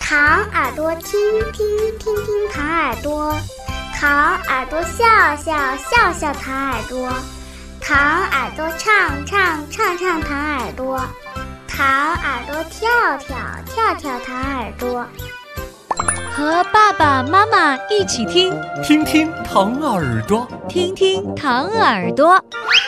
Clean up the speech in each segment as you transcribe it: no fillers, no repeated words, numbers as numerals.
糖耳朵听听听听糖耳朵，糖耳朵笑笑笑笑糖耳朵，糖耳朵唱唱唱唱糖耳朵，糖耳朵跳跳跳跳糖耳朵。 和爸爸妈妈一起听， 听听糖耳朵， 听听糖耳朵。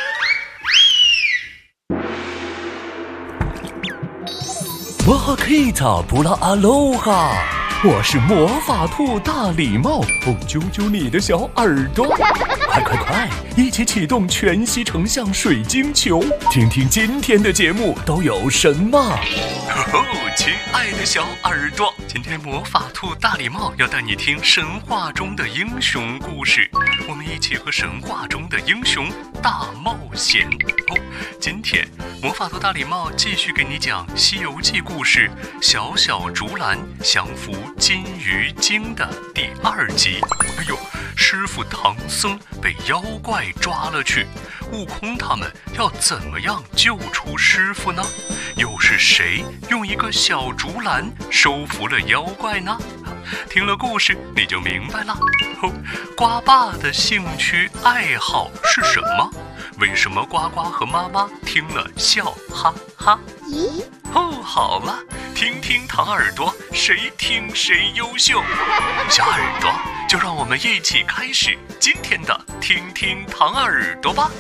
哇哈克塔布拉阿罗哈，我是魔法兔大礼帽，揪揪你的小耳朵，快，一起启动全息成像水晶球，听听今天的节目都有什么。亲爱的小耳朵，今天魔法兔大礼帽要带你听神话中的英雄故事，我们一起和神话中的英雄大冒险。今天魔法兔大礼帽继续给你讲《西游记》故事小小竹篮降服金鱼精的第2集。师傅唐僧被妖怪抓了去，悟空他们要怎么样救出师傅呢？又是谁用一个小竹篮收服了妖怪呢？听了故事你就明白了。瓜爸的兴趣爱好是什么？为什么呱呱和妈妈听了笑哈哈？好了，听听糖耳朵，谁听谁优秀。小耳朵，就让我们一起开始今天的听听糖耳朵吧。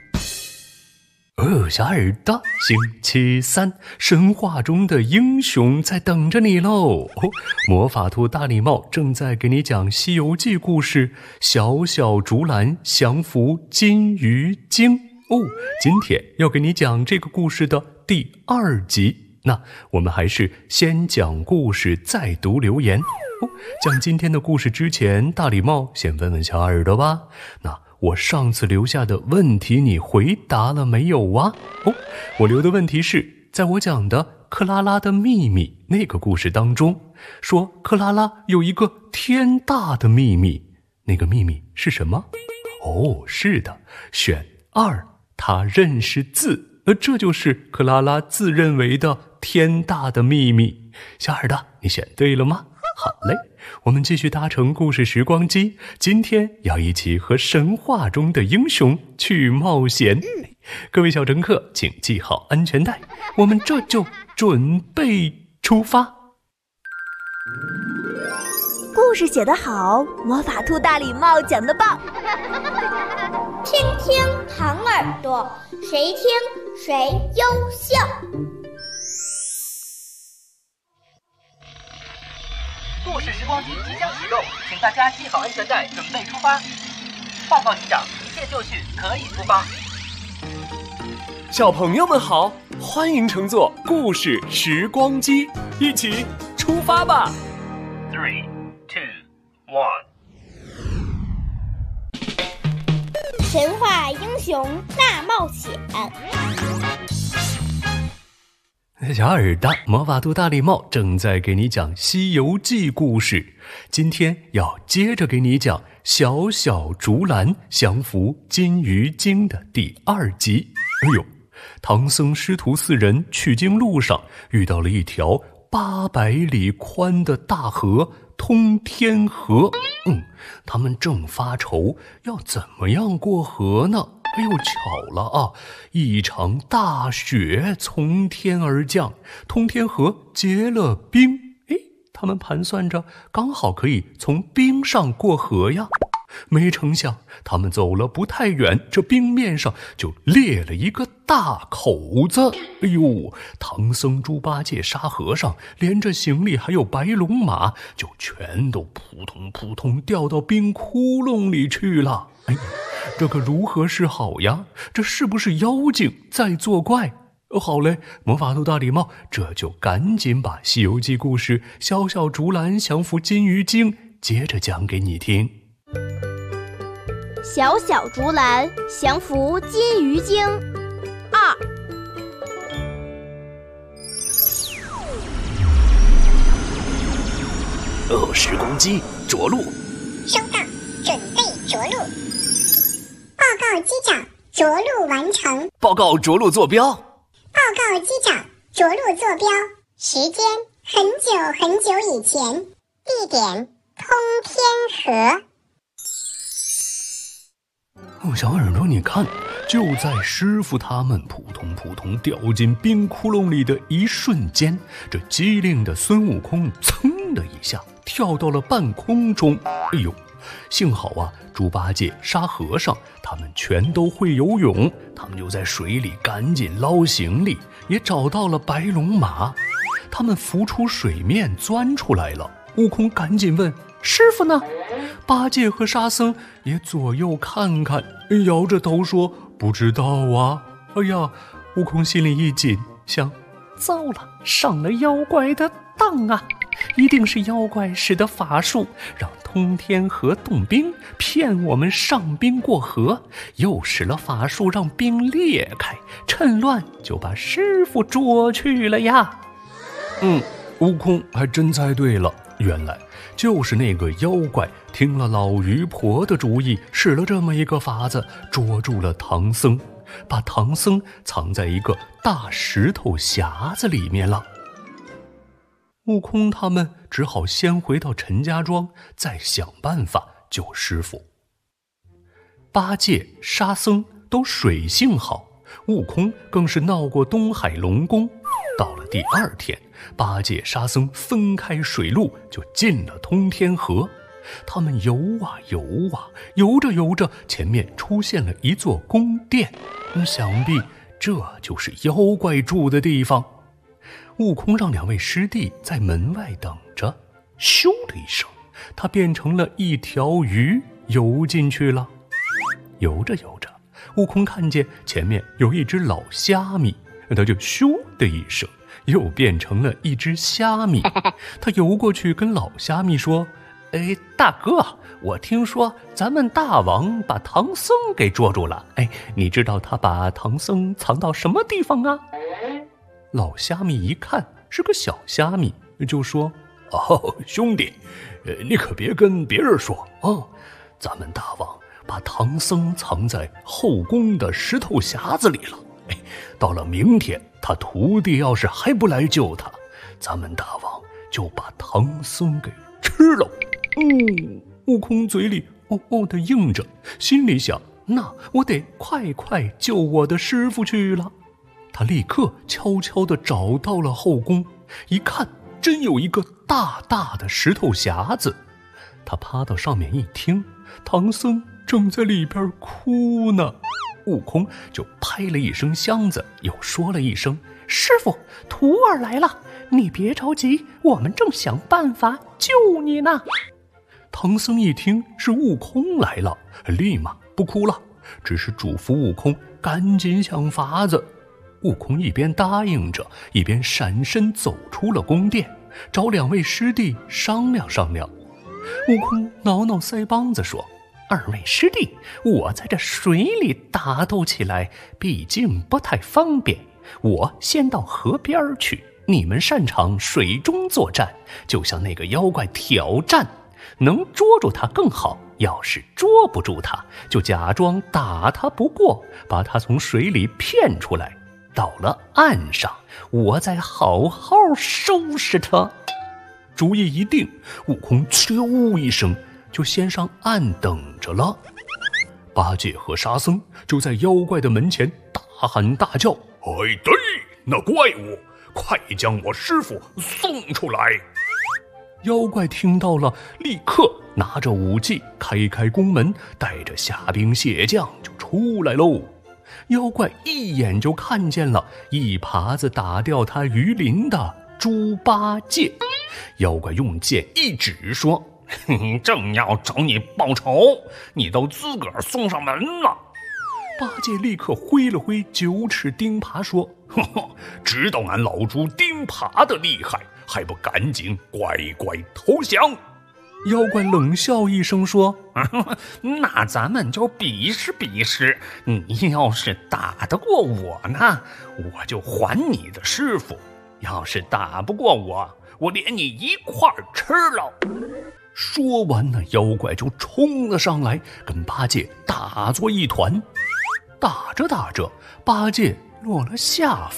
小耳朵，星期三，神话中的英雄在等着你喽！魔法兔大礼帽正在给你讲《西游记》故事，小小竹篮降服金鱼精。今天要给你讲这个故事的第2集。那我们还是先讲故事，再读留言。讲今天的故事之前，大礼帽先问问小耳朵吧。那我上次留下的问题你回答了没有啊？我留的问题是，在我讲的克拉拉的秘密那个故事当中，说克拉拉有一个天大的秘密，那个秘密是什么？是的，选2，她认识字，这就是克拉拉自认为的天大的秘密。小耳朵，你选对了吗？好嘞，我们继续搭乘故事时光机，今天要一起和神话中的英雄去冒险。各位小乘客，请系好安全带，我们这就准备出发。 故事写得好，魔法兔大礼帽讲得棒。 听听糖耳朵，谁听谁优秀。 故事时光机即将启动，请大家系好安全带，准备出发。报告机长，一切就绪，可以出发。 小朋友们好，欢迎乘坐故事时光机，一起出发吧。 3、2、1。 神话英雄大冒险。 小耳朵，魔法兔大礼帽正在给你讲《西游记》故事，今天要接着给你讲小小竹篮降服金鱼精的第2集。唐僧师徒4人取经路上遇到了一条800里宽的大河，通天河。他们正发愁要怎么样过河呢？巧了啊，一场大雪从天而降，通天河结了冰。他们盘算着刚好可以从冰上过河呀。没成想他们走了不太远，这冰面上就裂了一个大口子。唐僧、猪八戒、沙和尚连着行李还有白龙马就全都扑通扑通掉到冰窟窿里去了。这可如何是好呀？这是不是妖精在作怪？好嘞，魔法兔大礼帽这就赶紧把《西游记》故事小小竹篮降服金鱼精接着讲给你听。 小小竹篮降服金鱼精 2。时光机着陆。 收到，准备着陆。报告机长，着陆完成。 报告着陆坐标。 报告机长，着陆坐标。时间很久很久以前，地点通天河。 小耳朵，你看，就在师傅他们扑通扑通掉进冰窟窿里的一瞬间，这机灵的孙悟空噌的一下跳到了半空中。哎呦，幸好啊，猪八戒、沙和尚他们全都会游泳，他们就在水里赶紧捞行李，也找到了白龙马。他们浮出水面钻出来了，悟空赶紧问：师傅呢？八戒和沙僧也左右看看，摇着头说不知道啊。哎呀，悟空心里一紧，想糟了，上了妖怪的当啊！一定是妖怪使的法术，让通天河冻冰，骗我们上冰过河，又使了法术让冰裂开，趁乱就把师傅捉去了呀。悟空还真猜对了，原来就是那个妖怪听了老鱼婆的主意，使了这么一个法子，捉住了唐僧，把唐僧藏在一个大石头匣子里面了。悟空他们只好先回到陈家庄，再想办法救师傅。八戒、沙僧都水性好，悟空更是闹过东海龙宫。到了第二天，八戒、沙僧分开水路，就进了通天河。他们游啊游啊，游着游着，前面出现了一座宫殿，想必这就是妖怪住的地方。悟空让两位师弟在门外等着，咻的一声，他变成了一条鱼游进去了。游着游着，悟空看见前面有一只老虾米，他就咻的一声又变成了一只虾米。他游过去跟老虾米说：大哥，我听说咱们大王把唐僧给捉住了，你知道他把唐僧藏到什么地方啊？老虾米一看是个小虾米，就说：兄弟，你可别跟别人说啊，咱们大王把唐僧藏在后宫的石头匣子里了。到了明天，他徒弟要是还不来救他，咱们大王就把唐僧给吃了。悟空嘴里的应着，心里想：那我得快快救我的师傅去了。他立刻悄悄地找到了后宫，一看真有一个大大的石头匣子。他趴到上面一听，唐僧正在里边哭呢。悟空就拍了一声箱子，又说了一声：师傅，徒儿来了，你别着急，我们正想办法救你呢。唐僧一听是悟空来了，立马不哭了，只是嘱咐悟空赶紧想法子。悟空一边答应着，一边闪身走出了宫殿，找两位师弟商量商量。悟空挠挠腮帮子说：二位师弟，我在这水里打斗起来毕竟不太方便，我先到河边去，你们擅长水中作战，就向那个妖怪挑战，能捉住他更好，要是捉不住他，就假装打他不过，把他从水里骗出来，到了岸上，我再好好收拾他。主意一定，悟空啾一声就先上岸等着了。八戒和沙僧就在妖怪的门前大喊大叫：对，那怪物，快将我师傅送出来！妖怪听到了，立刻拿着武器开宫门，带着虾兵蟹将就出来喽。妖怪一眼就看见了一耙子打掉他鱼鳞的猪八戒。妖怪用剑一指说：正要找你报仇，你都自个儿送上门了。八戒立刻挥了挥9齿钉耙说：知道俺老猪钉耙的厉害，还不赶紧乖乖投降？妖怪冷笑一声说：那咱们就比试比试，你要是打得过我呢，我就还你的师傅；要是打不过我连你一块儿吃了。说完，那妖怪就冲了上来，跟八戒打作一团。打着打着，八戒落了下风，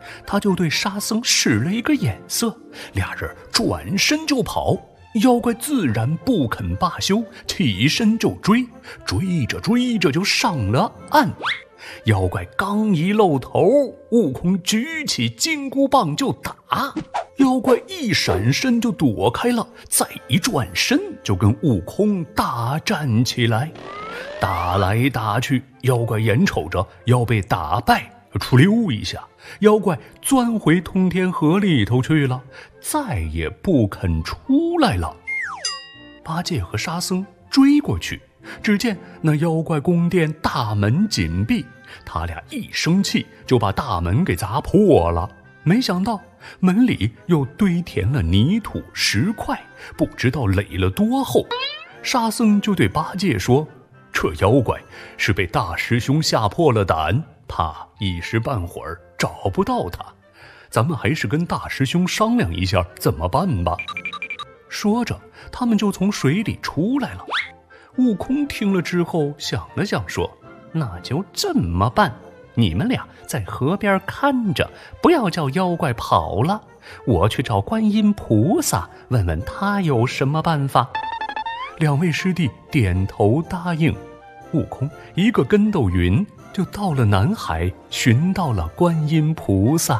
他就对沙僧使了一个眼色，俩人转身就跑。妖怪自然不肯罢休，起身就追，追着就上了岸。妖怪刚一露头，悟空举起金箍棒就打，妖怪一闪身就躲开了，再一转身就跟悟空大战起来。打来打去，妖怪眼瞅着要被打败，出溜一下，妖怪钻回通天河里头去了，再也不肯出来了。八戒和沙僧追过去，只见那妖怪宫殿大门紧闭，他俩一生气就把大门给砸破了。没想到门里又堆填了泥土石块，不知道垒了多厚。沙僧就对八戒说，这妖怪是被大师兄吓破了胆，怕一时半会儿找不到他，咱们还是跟大师兄商量一下怎么办吧。说着他们就从水里出来了。悟空听了之后想了想说，那就这么办，你们俩在河边看着，不要叫妖怪跑了，我去找观音菩萨问问他有什么办法。两位师弟点头答应，悟空一个跟斗云就到了南海，寻到了观音菩萨。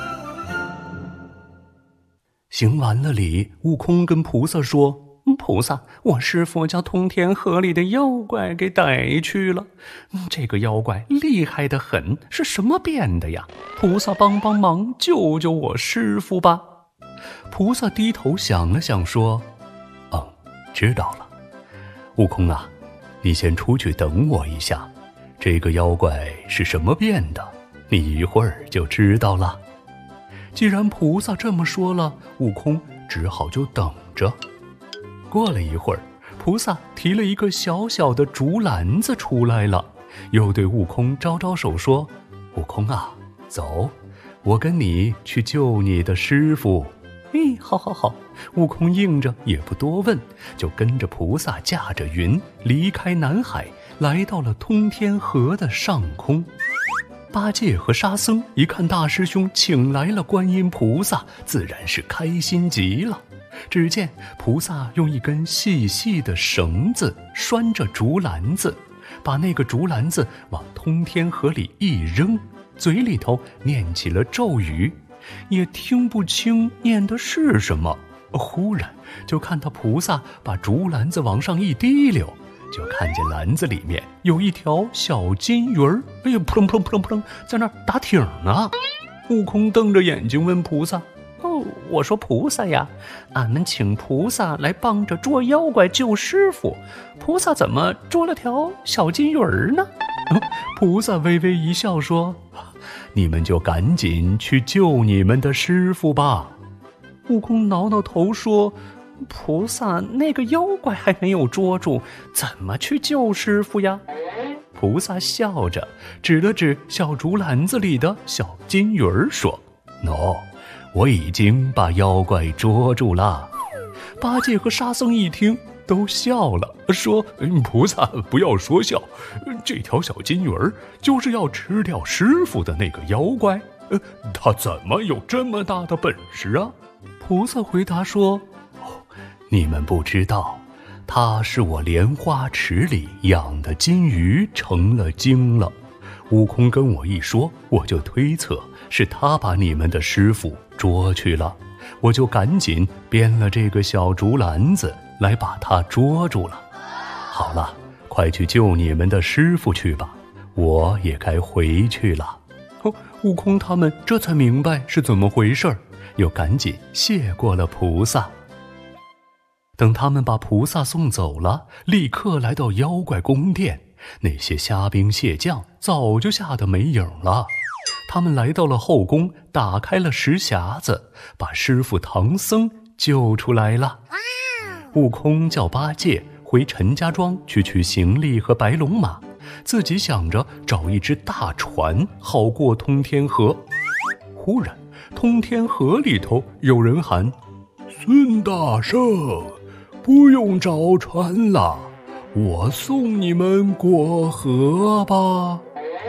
行完了礼，悟空跟菩萨说，菩萨，我师父将通天河里的妖怪给逮去了，这个妖怪厉害得很，是什么变的呀？菩萨帮帮忙，救救我师父吧。菩萨低头想了想说，知道了。悟空啊，你先出去等我一下，这个妖怪是什么变的，你一会儿就知道了。既然菩萨这么说了，悟空只好就等着。过了一会儿，菩萨提了一个小小的竹篮子出来了，又对悟空招招手说，悟空啊，走，我跟你去救你的师父。好，悟空应着也不多问，就跟着菩萨驾着云离开南海，来到了通天河的上空。八戒和沙僧一看大师兄请来了观音菩萨，自然是开心极了。只见菩萨用一根细细的绳子拴着竹篮子，把那个竹篮子往通天河里一扔，嘴里头念起了咒语，也听不清念的是什么。忽然就看到菩萨把竹篮子往上一提溜，就看见篮子里面有一条小金鱼儿，扑棱扑棱扑棱扑棱在那儿打挺呢。悟空瞪着眼睛问菩萨，我说菩萨呀，俺们请菩萨来帮着捉妖怪救师傅，菩萨怎么捉了条小金鱼儿呢？菩萨微微一笑说，你们就赶紧去救你们的师傅吧。悟空挠挠头说，菩萨，那个妖怪还没有捉住，怎么去救师傅呀？菩萨笑着指了指小竹篮子里的小金鱼儿说，我已经把妖怪捉住了。八戒和沙僧一听都笑了，说，菩萨不要说笑，这条小金鱼儿就是要吃掉师傅的那个妖怪，他怎么有这么大的本事啊？菩萨回答说，你们不知道，他是我莲花池里养的金鱼成了精了。悟空跟我一说，我就推测是他把你们的师傅捉去了，我就赶紧编了这个小竹篮子来把他捉住了。好了，快去救你们的师傅去吧，我也该回去了。悟空他们这才明白是怎么回事，又赶紧谢过了菩萨。等他们把菩萨送走了，立刻来到妖怪宫殿，那些虾兵蟹将早就吓得没影了。他们来到了后宫，打开了石匣子，把师傅唐僧救出来了。悟空叫八戒回陈家庄去取行李和白龙马，自己想着找一只大船好过通天河。忽然通天河里头有人喊，孙大圣，不用找船了，我送你们过河吧。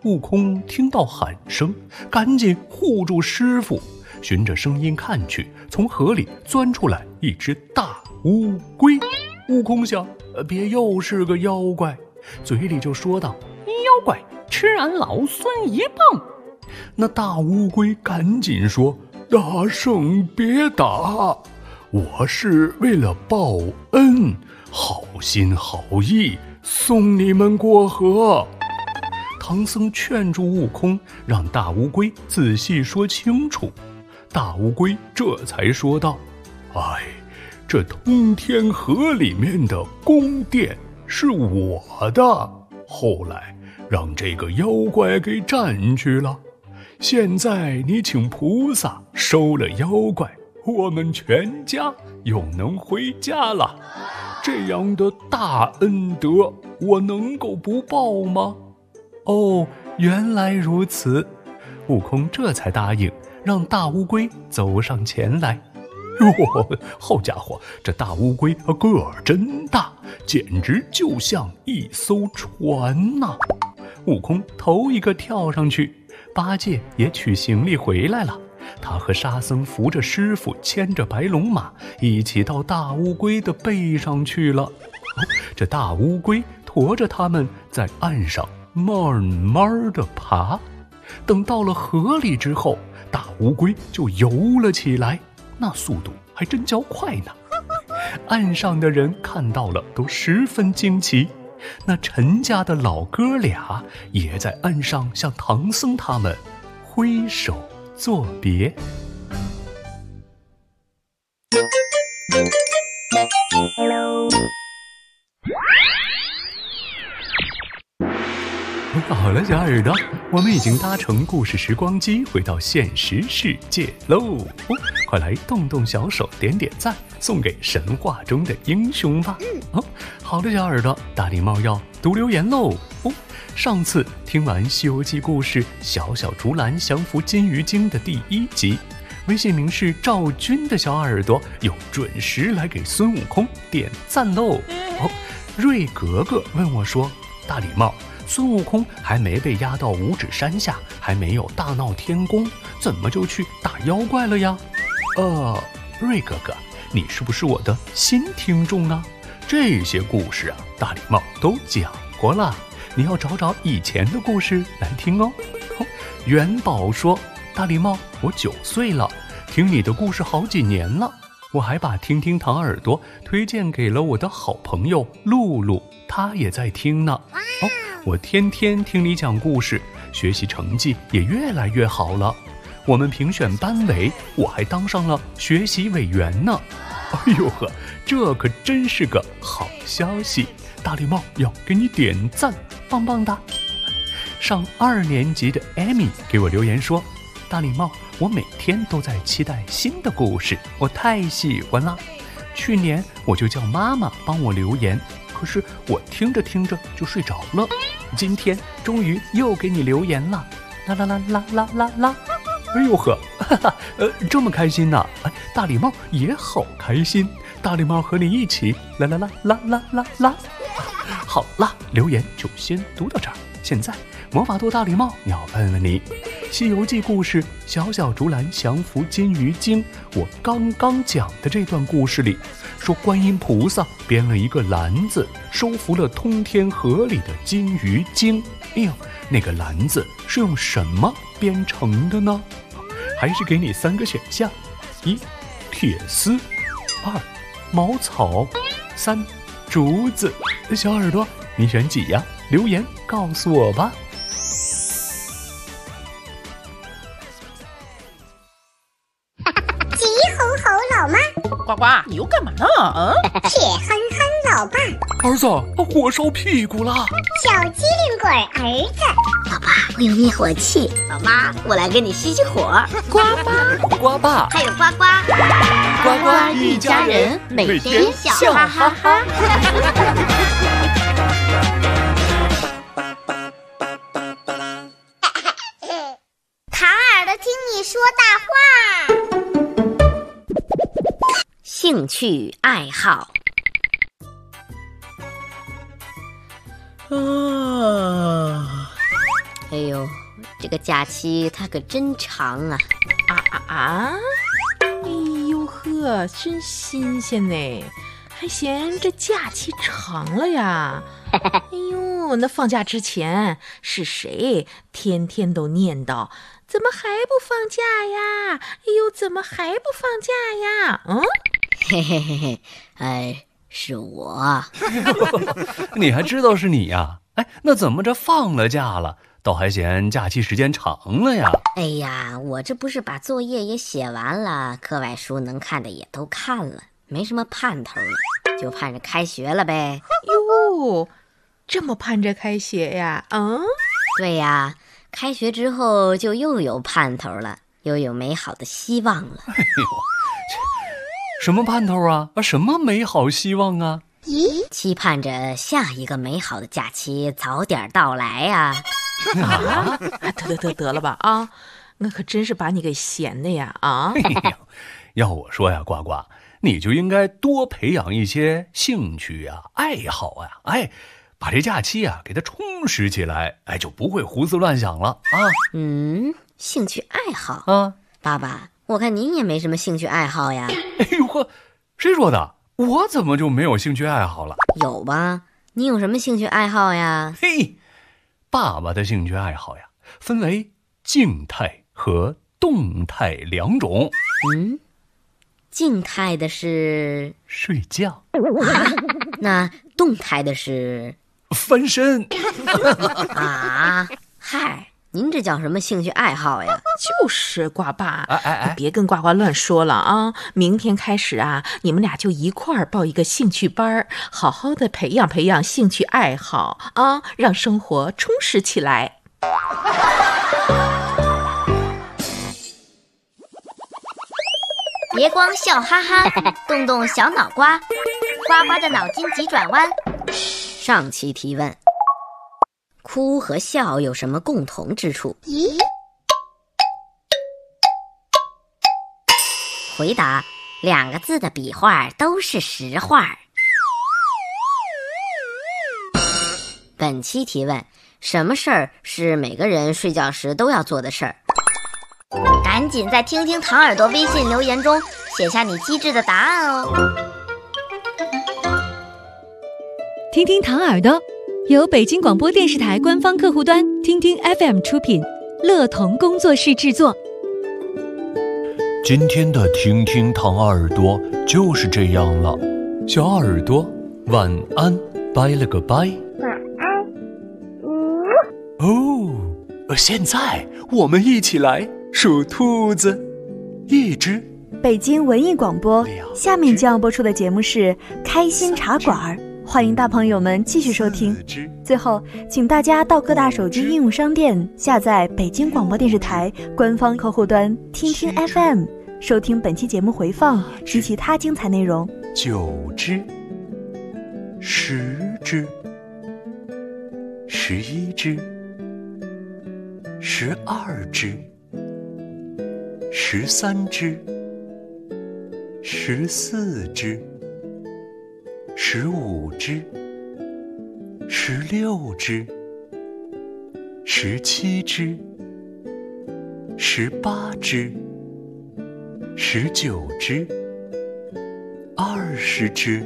悟空听到喊声，赶紧护住师傅，循着声音看去，从河里钻出来一只大乌龟。悟空想，别又是个妖怪，嘴里就说道：妖怪，吃俺老孙一棒！那大乌龟赶紧说：大圣别打，我是为了报恩，好心好意送你们过河。唐僧劝住悟空，让大乌龟仔细说清楚。大乌龟这才说道：这通天河里面的宫殿是我的，后来让这个妖怪给占去了，现在你请菩萨收了妖怪，我们全家又能回家了。这样的大恩德，我能够不报吗？哦，原来如此。悟空这才答应，让大乌龟走上前来。好家伙，这大乌龟个儿真大，简直就像一艘船呐！悟空头一个跳上去，八戒也取行李回来了。他和沙僧扶着师傅，牵着白龙马，一起到大乌龟的背上去了。这大乌龟驮着他们在岸上慢慢地爬。等到了河里之后，大乌龟就游了起来，那速度还真叫快呢。岸上的人看到了都十分惊奇，那陈家的老哥俩也在岸上向唐僧他们挥手作别。好了，小耳朵，我们已经搭乘故事时光机回到现实世界喽！快来动动小手，点点赞，送给神话中的英雄吧！好的，小耳朵，大礼帽要读留言喽！上次听完《西游记》故事《小小竹篮降服金鱼精》的第1集，微信名是赵军的小耳朵又准时来给孙悟空点赞喽！瑞格格问我说：大礼帽，孙悟空还没被押到五指山下，还没有大闹天宫，怎么就去打妖怪了呀？瑞哥哥，你是不是我的新听众啊？这些故事啊，大礼帽都讲过了，你要找找以前的故事来听哦。元宝说：大礼帽，我9岁了，听你的故事好几年了，我还把听听糖耳朵推荐给了我的好朋友露露，她也在听呢。我天天听你讲故事，学习成绩也越来越好了。我们评选班委，我还当上了学习委员呢。哎呦呵，这可真是个好消息！大礼帽要给你点赞，棒棒的。上2年级的艾米给我留言说：大礼帽，我每天都在期待新的故事，我太喜欢了。去年我就叫妈妈帮我留言，可是我听着听着就睡着了。今天终于又给你留言了，啦啦啦啦啦啦啦！哎呦呵，这么开心呢！大礼帽也好开心，大礼帽和你一起啦啦啦啦啦啦啦！好了，留言就先读到这儿。现在魔法兔大礼帽要问问你，《西游记》故事小小竹篮降服金鱼精，我刚刚讲的这段故事里，说观音菩萨编了一个篮子，收服了通天河里的金鱼精。那个篮子是用什么编成的呢？还是给你3个选项：1. 铁丝， 2. 茅草， 3. 竹子。小耳朵，你选几呀？留言告诉我吧。 急吼吼老妈， 呱呱，你又干嘛呢？ 铁憨憨老爸， 儿子，火烧屁股了。 小机灵鬼儿子， 老爸，我有灭火器。老妈，我来给你熄熄火。 呱妈， 呱爸， 还有呱呱， 呱呱一家人，每天笑哈哈哈。 唐耳朵听你说大话。 兴趣爱好。 哎呦，这个假期它可真长啊！ 哎呦呵，真新鲜呢，还嫌这假期长了呀？哎呦，那放假之前是谁天天都念叨，怎么还不放假呀？哎呦，怎么还不放假呀？ 嘿嘿嘿嘿，是我。 你还知道是你呀？哎，那怎么着放了假了，倒还嫌假期时间长了呀？ 哎呀，我这不是把作业也写完了，课外书能看的也都看了，没什么盼头了，就盼着开学了呗。 哟，这么盼着开学呀？ 对呀，开学之后就又有盼头了，又有美好的希望了。 哎呦，什么盼头啊？什么美好希望啊？ 期盼着下一个美好的假期早点到来呀！ 得了吧啊！那可真是把你给闲的呀啊！ 哎呦，要我说呀，呱呱，你就应该多培养一些兴趣呀、爱好呀，哎，把这假期啊给它充实起来，哎，就不会胡思乱想了啊。 兴趣爱好啊， 爸爸，我看您也没什么兴趣爱好呀。 哎呦呵，谁说的？我怎么就没有兴趣爱好了？ 有吧？你有什么兴趣爱好呀？ 嘿，爸爸的兴趣爱好呀，分为静态和动态两种。 静态的是睡觉那动态的是翻身啊？嗨，您这叫什么兴趣爱好呀？ 就是呱爸， 哎， 别跟呱呱乱说了啊！明天开始啊，你们俩就一块儿报一个兴趣班，好好的培养培养兴趣爱好啊，让生活充实起来。 别光笑哈哈，动动小脑瓜，呱呱的脑筋急转弯。 上期提问：哭和笑有什么共同之处？回答：2个字的笔画都是实话。本期提问：什么事儿是每个人睡觉时都要做的事儿？ 赶紧在听听糖耳朵微信留言中写下你机智的答案哦。 听听糖耳朵由北京广播电视台官方客户端听听 FM 出品，乐童工作室制作。 今天的听听糖耳朵就是这样了，小耳朵晚安，拜了个拜。 晚安。 现在我们一起来数兔子。1只。 北京文艺广播，下面将要播出的节目是开心茶馆，欢迎大朋友们继续收听。最后，请大家到各大手机应用商店下载北京广播电视台官方客户端听听 FM， 收听本期节目回放及其他精彩内容。 9只。10只。11只。12只。13只。14只。15只。16只。17只。18只。19只。20只。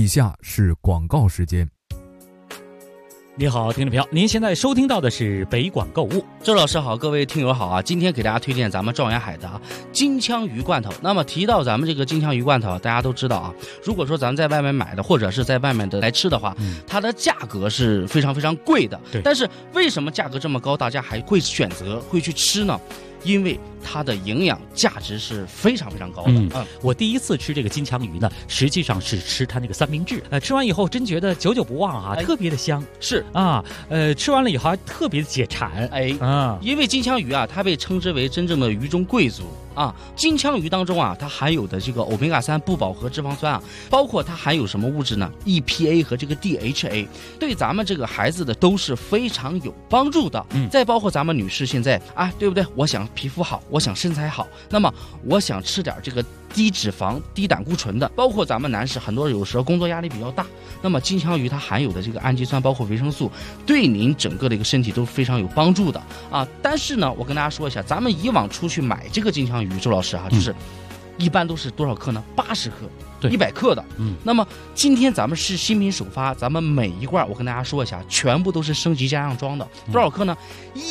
以下是广告时间。 你好，听众朋友，您现在收听到的是北广购物。 周老师好，各位听友好啊！今天给大家推荐咱们状元海的金枪鱼罐头。那么提到咱们这个金枪鱼罐头，大家都知道啊，如果说咱们在外面买的，或者是在外面的来吃的话，它的价格是非常非常贵的。但是为什么价格这么高，大家还会选择会去吃呢？因为它的营养价值是非常非常高的。 我第一次吃这个金枪鱼呢，实际上是吃它那个三明治。吃完以后真觉得久久不忘啊，特别的香。 是啊，吃完了以后还特别的解馋。 因为金枪鱼啊，它被称之为真正的鱼中贵族啊。金枪鱼当中啊，它含有的这个欧米伽3不饱和脂肪酸啊，包括它含有什么物质呢 ？EPA 和这个 DHA， 对咱们这个孩子的都是非常有帮助的。再包括咱们女士现在啊，对不对？我想皮肤好，我想身材好，那么我想吃点这个低脂肪、低胆固醇的。包括咱们男士，很多有时候工作压力比较大，那么金枪鱼它含有的这个氨基酸，包括维生素，对您整个的一个身体都非常有帮助的啊。但是呢，我跟大家说一下，咱们以往出去买这个金枪鱼，周老师啊，就是一般都是多少克呢？80克。100克的，那么今天咱们是新品首发，咱们每一罐我跟大家说一下，全部都是升级加上装的，多少克呢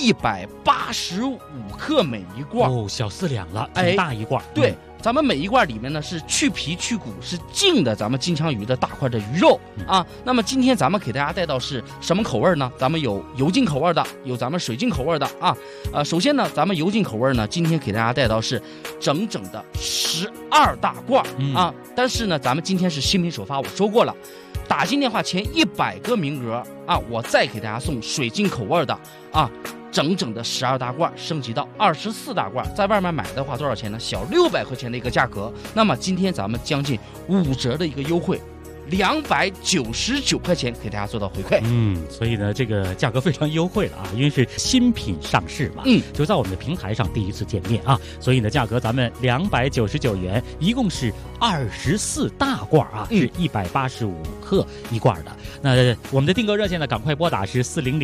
？185克每一罐， 小4两了，挺大一罐。 对。咱们每一罐里面呢是去皮去骨，是净的咱们金枪鱼的大块的鱼肉啊。那么今天咱们给大家带到是什么口味呢？咱们有油浸口味的，有咱们水浸口味的啊。首先呢，咱们油浸口味呢，今天给大家带到是整整的12大罐啊。但是呢，咱们今天是新品首发，我说过了，打进电话前100个名额啊，我再给大家送水浸口味的啊。整整的12大罐升级到24大罐，在外面买的话多少钱呢？小600块钱的一个价格。那么今天咱们将近5折的一个优惠，299块钱给大家做到回馈。 所以呢，这个价格非常优惠了啊，因为是新品上市嘛，就在我们的平台上第一次见面啊，所以呢，价格咱们299元，一共是24大罐啊，是185克一罐的。那我们的订购热线呢，赶快拨打是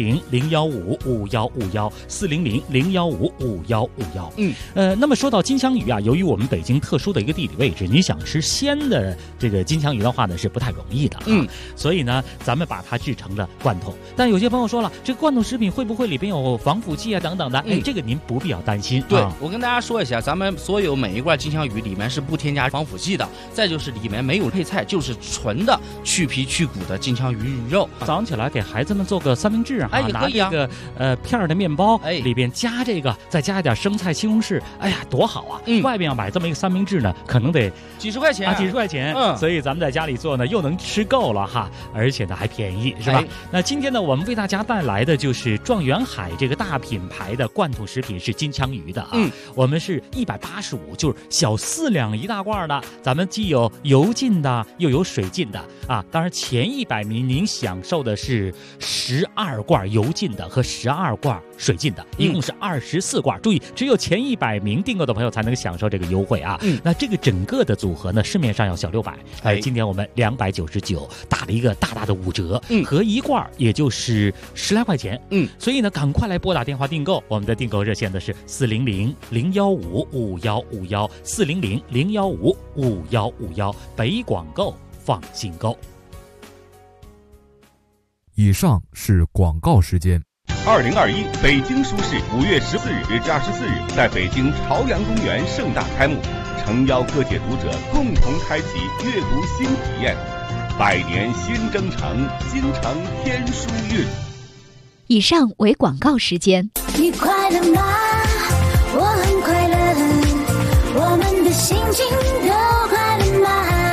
400-015-5151，400-015-5151。那么说到金枪鱼啊，由于我们北京特殊的一个地理位置，你想吃鲜的这个金枪鱼的话呢，是不太容易的啊。所以呢，咱们把它制成了罐头。但有些朋友说了，这个罐头食品会不会里边有防腐剂啊等等的？这个您不必要担心。 对，我跟大家说一下，咱们所有每一罐金枪鱼里面是不添加防腐剂的，再就是里面没有配菜，就是纯的去皮去骨的金枪鱼鱼肉。 早上起来给孩子们做个三明治啊，拿这个片的面包，里边加这个，再加一点生菜、西红柿，哎呀，多好啊！外边要买这么一个三明治呢，可能得几十块钱啊，几十块钱。所以咱们在家里做呢，又能吃够了哈，而且呢还便宜，是吧？那今天呢，我们为大家带来的就是状元海这个大品牌的罐头食品是金枪鱼的啊。我们是185，就是小4两一大罐的，咱们既有油浸的，又有水浸的啊。当然前100名您享受的是12罐油浸的和12罐水浸的，一共是24罐。注意，只有前100名订购的朋友才能享受这个优惠啊。那这个整个的组合呢，市面上要小600，今天我们299，打了一个大大的5折，合一罐也就是10来块钱。所以呢，赶快来拨打电话订购，我们的订购热线的是400-015-5151，400-015-5151，北广购放心购。 以上是广告时间。 2021北京书市5月14日至24日在北京朝阳公园盛大开幕，诚邀各界读者共同开启阅读新体验。百年新征程，京城天书韵。 以上为广告时间。 你快乐吗？我很快乐，我们的心情都快乐吗？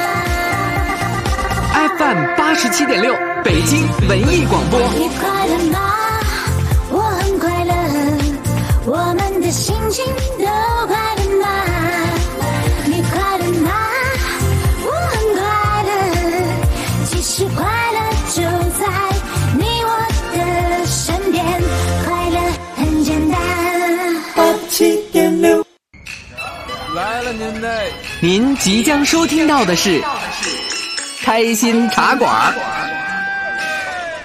FM 87.6北京文艺广播。 你快乐吗？我很快乐，我们的心情都快乐吗？你快乐吗？我很快乐，其实快乐就在你我的身边，快乐很简单。 87.6 来了您嘞！ 您即将收听到的是开心茶馆。